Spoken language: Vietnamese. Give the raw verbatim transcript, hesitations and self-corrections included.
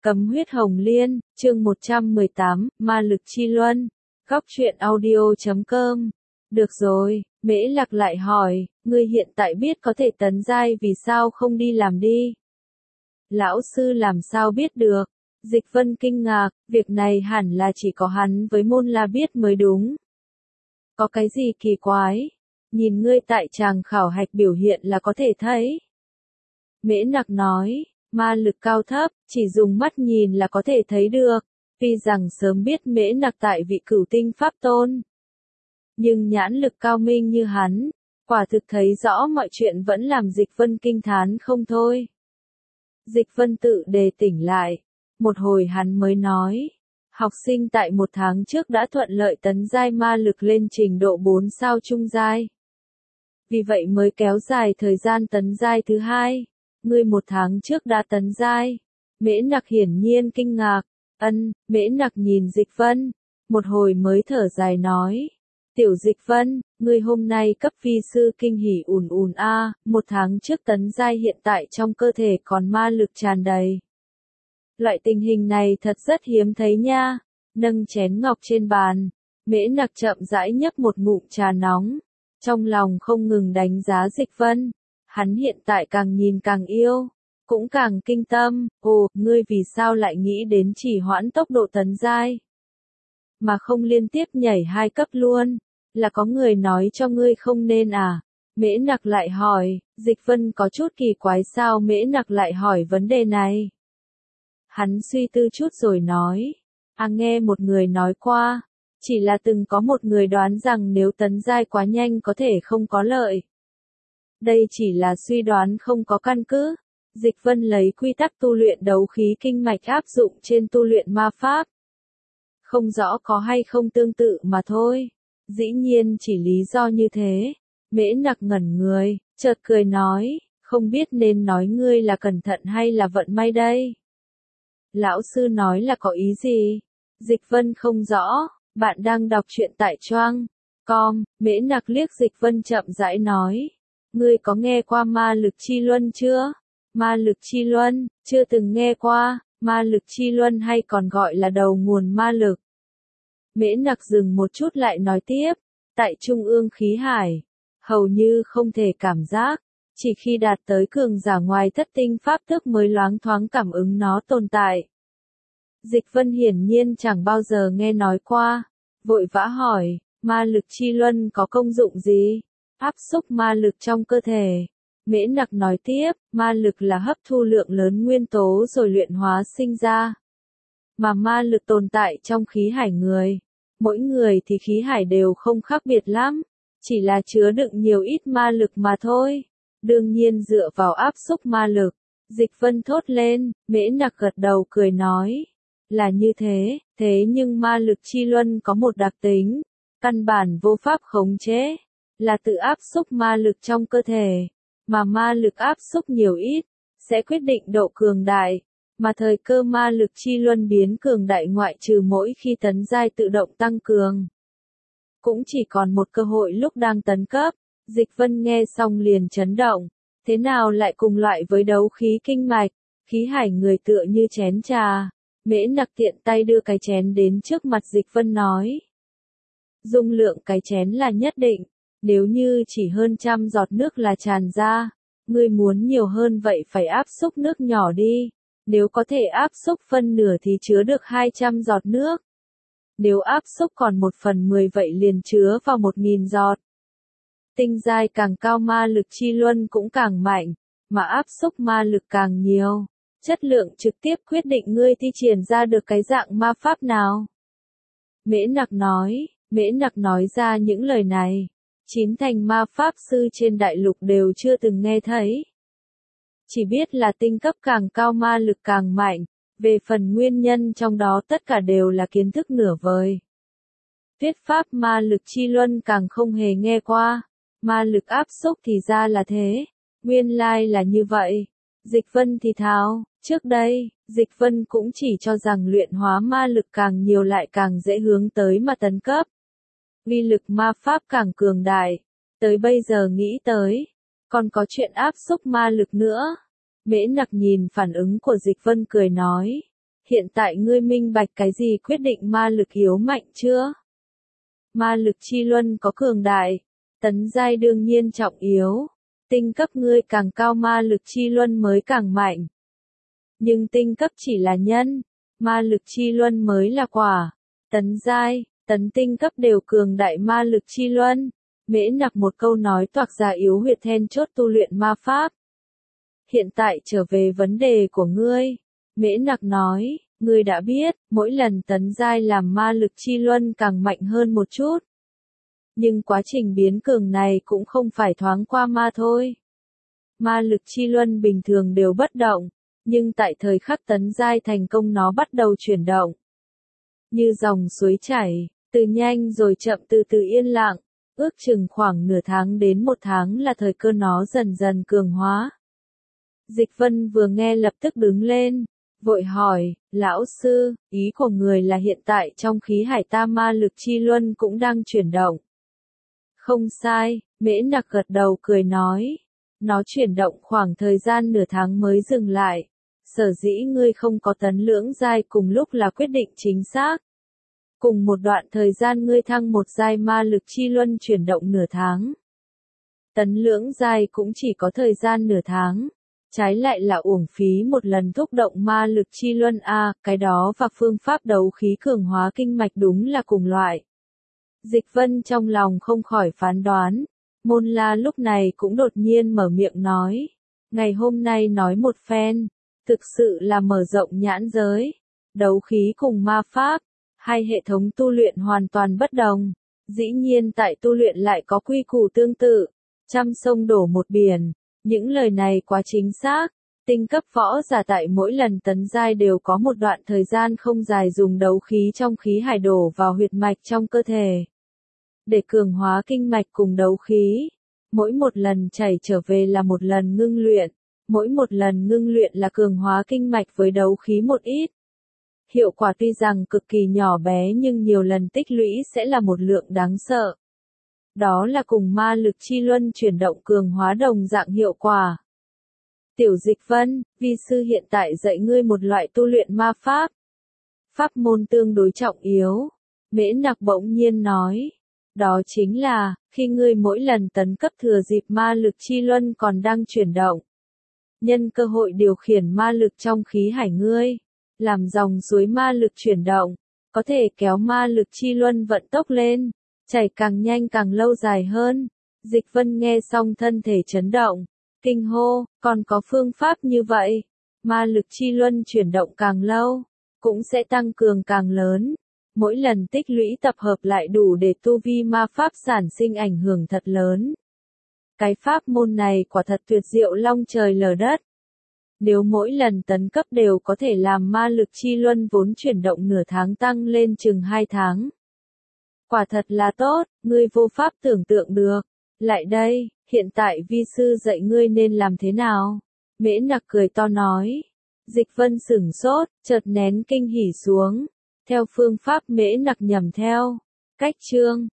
Cấm huyết hồng liên, chương một trăm mười tám, ma lực chi luân. Góc truyện audio chấm com. Được rồi, Mễ Lạc lại hỏi, ngươi hiện tại biết có thể tấn giai vì sao không đi làm đi? Lão sư làm sao biết được? Dịch Vân kinh ngạc, việc này hẳn là chỉ có hắn với Môn La biết mới đúng. Có cái gì kỳ quái? Nhìn ngươi tại tràng khảo hạch biểu hiện là có thể thấy. Mễ Lạc nói, ma lực cao thấp, chỉ dùng mắt nhìn là có thể thấy được, tuy rằng sớm biết Mễ Lạc tại vị cửu tinh pháp tôn. Nhưng nhãn lực cao minh như hắn, quả thực thấy rõ mọi chuyện vẫn làm Dịch Vân kinh thán không thôi. Dịch Vân tự đề tỉnh lại, một hồi hắn mới nói, học sinh tại một tháng trước đã thuận lợi tấn giai ma lực lên trình độ bốn sao trung giai. Vì vậy mới kéo dài thời gian tấn giai thứ hai. Ngươi một tháng trước đã tấn giai. Mễ Lạc hiển nhiên kinh ngạc. Ân, Mễ Lạc nhìn Dịch Vân, một hồi mới thở dài nói. Tiểu Dịch Vân, ngươi hôm nay cấp vi sư kinh hỉ ùn ùn a, một tháng trước tấn giai hiện tại trong cơ thể còn ma lực tràn đầy. Loại tình hình này thật rất hiếm thấy nha. Nâng chén ngọc trên bàn, Mễ Lạc chậm rãi nhấp một ngụm trà nóng, trong lòng không ngừng đánh giá Dịch Vân. Hắn hiện tại càng nhìn càng yêu, cũng càng kinh tâm. Ồ, ngươi vì sao lại nghĩ đến chỉ hoãn tốc độ tấn giai, mà không liên tiếp nhảy hai cấp luôn? Là có người nói cho ngươi không nên à? Mễ Lạc lại hỏi. Dịch Vân có chút kỳ quái sao Mễ Lạc lại hỏi vấn đề này. Hắn suy tư chút rồi nói, à nghe một người nói qua, chỉ là từng có một người đoán rằng nếu tấn giai quá nhanh có thể không có lợi. Đây chỉ là suy đoán không có căn cứ. Dịch Vân lấy quy tắc tu luyện đấu khí kinh mạch áp dụng trên tu luyện ma pháp. Không rõ có hay không tương tự mà thôi. Dĩ nhiên chỉ lý do như thế. Mễ Lạc ngẩn người, chợt cười nói, không biết nên nói ngươi là cẩn thận hay là vận may đây. Lão sư nói là có ý gì? Dịch Vân không rõ. Bạn đang đọc truyện tại choang com. Mễ Lạc liếc Dịch Vân chậm rãi nói. Ngươi có nghe qua ma lực chi luân chưa? Ma lực chi luân, chưa từng nghe qua. Ma lực chi luân hay còn gọi là đầu nguồn ma lực. Mễ Lạc dừng một chút lại nói tiếp. Tại trung ương khí hải, hầu như không thể cảm giác. Chỉ khi đạt tới cường giả ngoài thất tinh pháp thức mới loáng thoáng cảm ứng nó tồn tại. Dịch Vân hiển nhiên chẳng bao giờ nghe nói qua. Vội vã hỏi, ma lực chi luân có công dụng gì? Áp xúc ma lực trong cơ thể. Mễ Lạc nói tiếp, ma lực là hấp thu lượng lớn nguyên tố rồi luyện hóa sinh ra. Mà ma lực tồn tại trong khí hải người. Mỗi người thì khí hải đều không khác biệt lắm. Chỉ là chứa đựng nhiều ít ma lực mà thôi. Đương nhiên dựa vào áp xúc ma lực. Dịch Vân thốt lên, Mễ Lạc gật đầu cười nói. Là như thế, thế nhưng ma lực chi luân có một đặc tính. Căn bản vô pháp khống chế. Là tự áp xúc ma lực trong cơ thể, mà ma lực áp xúc nhiều ít, sẽ quyết định độ cường đại, mà thời cơ ma lực chi luân biến cường đại ngoại trừ mỗi khi tấn giai tự động tăng cường. Cũng chỉ còn một cơ hội lúc đang tấn cấp. Dịch Vân nghe xong liền chấn động, thế nào lại cùng loại với đấu khí kinh mạch, khí hải người tựa như chén trà. Mễ Lạc tiện tay đưa cái chén đến trước mặt Dịch Vân nói. Dung lượng cái chén là nhất định. Nếu như chỉ hơn trăm giọt nước là tràn ra, ngươi muốn nhiều hơn vậy phải áp xúc nước nhỏ đi. Nếu có thể áp xúc phân nửa thì chứa được hai trăm giọt nước. Nếu áp xúc còn một phần mười vậy liền chứa vào một nghìn giọt. Tinh giai càng cao ma lực chi luân cũng càng mạnh, mà áp xúc ma lực càng nhiều. Chất lượng trực tiếp quyết định ngươi thi triển ra được cái dạng ma pháp nào. Mễ Lạc nói, Mễ Lạc nói ra những lời này. Chín thành ma pháp sư trên đại lục đều chưa từng nghe thấy. Chỉ biết là tinh cấp càng cao ma lực càng mạnh, về phần nguyên nhân trong đó tất cả đều là kiến thức nửa vời. Thuyết pháp ma lực chi luân càng không hề nghe qua, ma lực áp xúc thì ra là thế, nguyên lai là như vậy. Dịch Vân thì thào, trước đây, Dịch Vân cũng chỉ cho rằng luyện hóa ma lực càng nhiều lại càng dễ hướng tới mà tấn cấp. Uy lực ma pháp càng cường đại, tới bây giờ nghĩ tới, còn có chuyện áp xúc ma lực nữa. Mễ Lạc nhìn phản ứng của Dịch Vân cười nói, Hiện tại ngươi minh bạch cái gì quyết định ma lực yếu mạnh chưa? Ma lực chi luân có cường đại, tấn giai đương nhiên trọng yếu. Tinh cấp ngươi càng cao ma lực chi luân mới càng mạnh. Nhưng tinh cấp chỉ là nhân, ma lực chi luân mới là quả. Tấn giai, tấn tinh cấp đều cường đại ma lực chi luân. Mễ Nặc một câu nói toạc ra yếu huyệt then chốt tu luyện ma pháp. Hiện tại trở về vấn đề của ngươi. Mễ Nặc nói, ngươi đã biết, mỗi lần tấn giai làm ma lực chi luân càng mạnh hơn một chút. Nhưng quá trình biến cường này cũng không phải thoáng qua ma thôi. Ma lực chi luân bình thường đều bất động, nhưng tại thời khắc tấn giai thành công nó bắt đầu chuyển động. Như dòng suối chảy, từ nhanh rồi chậm từ từ yên lặng, ước chừng khoảng nửa tháng đến một tháng là thời cơ nó dần dần cường hóa. Dịch Vân vừa nghe lập tức đứng lên, vội hỏi, lão sư, ý của người là hiện tại trong khí hải ta ma lực chi luân cũng đang chuyển động. Không sai, Mễ Nặc gật đầu cười nói. Nó chuyển động khoảng thời gian nửa tháng mới dừng lại. Sở dĩ ngươi không có tấn lưỡng giai cùng lúc là quyết định chính xác. Cùng một đoạn thời gian ngươi thăng một giai ma lực chi luân chuyển động nửa tháng. Tấn lưỡng giai cũng chỉ có thời gian nửa tháng. Trái lại là uổng phí một lần thúc động ma lực chi luân a, cái đó và phương pháp đấu khí cường hóa kinh mạch đúng là cùng loại. Dịch Vân trong lòng không khỏi phán đoán. Môn La lúc này cũng đột nhiên mở miệng nói. Ngày hôm nay nói một phen, thực sự là mở rộng nhãn giới. Đấu khí cùng ma pháp, hai hệ thống tu luyện hoàn toàn bất đồng. Dĩ nhiên tại tu luyện lại có quy củ tương tự. Trăm sông đổ một biển. Những lời này quá chính xác. Tinh cấp võ giả tại mỗi lần tấn giai đều có một đoạn thời gian không dài dùng đấu khí trong khí hải đổ vào huyệt mạch trong cơ thể. Để cường hóa kinh mạch cùng đấu khí. Mỗi một lần chảy trở về là một lần ngưng luyện. Mỗi một lần ngưng luyện là cường hóa kinh mạch với đấu khí một ít. Hiệu quả tuy rằng cực kỳ nhỏ bé nhưng nhiều lần tích lũy sẽ là một lượng đáng sợ. Đó là cùng ma lực chi luân chuyển động cường hóa đồng dạng hiệu quả. Tiểu Dịch Vân, vi sư hiện tại dạy ngươi một loại tu luyện ma pháp. Pháp môn tương đối trọng yếu. Mễ Nặc bỗng nhiên nói. Đó chính là, khi ngươi mỗi lần tấn cấp thừa dịp ma lực chi luân còn đang chuyển động. Nhân cơ hội điều khiển ma lực trong khí hải ngươi. Làm dòng suối ma lực chuyển động. Có thể kéo ma lực chi luân vận tốc lên. Chảy càng nhanh càng lâu dài hơn. Dịch Vân nghe xong thân thể chấn động. Kinh hô, còn có phương pháp như vậy. Ma lực chi luân chuyển động càng lâu. Cũng sẽ tăng cường càng lớn. Mỗi lần tích lũy tập hợp lại đủ để tu vi ma pháp sản sinh ảnh hưởng thật lớn. Cái pháp môn này quả thật tuyệt diệu long trời lở đất. Nếu mỗi lần tấn cấp đều có thể làm ma lực chi luân vốn chuyển động nửa tháng tăng lên chừng hai tháng. Quả thật là tốt, ngươi vô pháp tưởng tượng được. Lại đây, hiện tại vi sư dạy ngươi nên làm thế nào? Mễ Nặc cười to nói. Dịch Vân sửng sốt, chợt nén kinh hỉ xuống. Theo phương pháp Mễ Nặc nhầm theo. Cách chương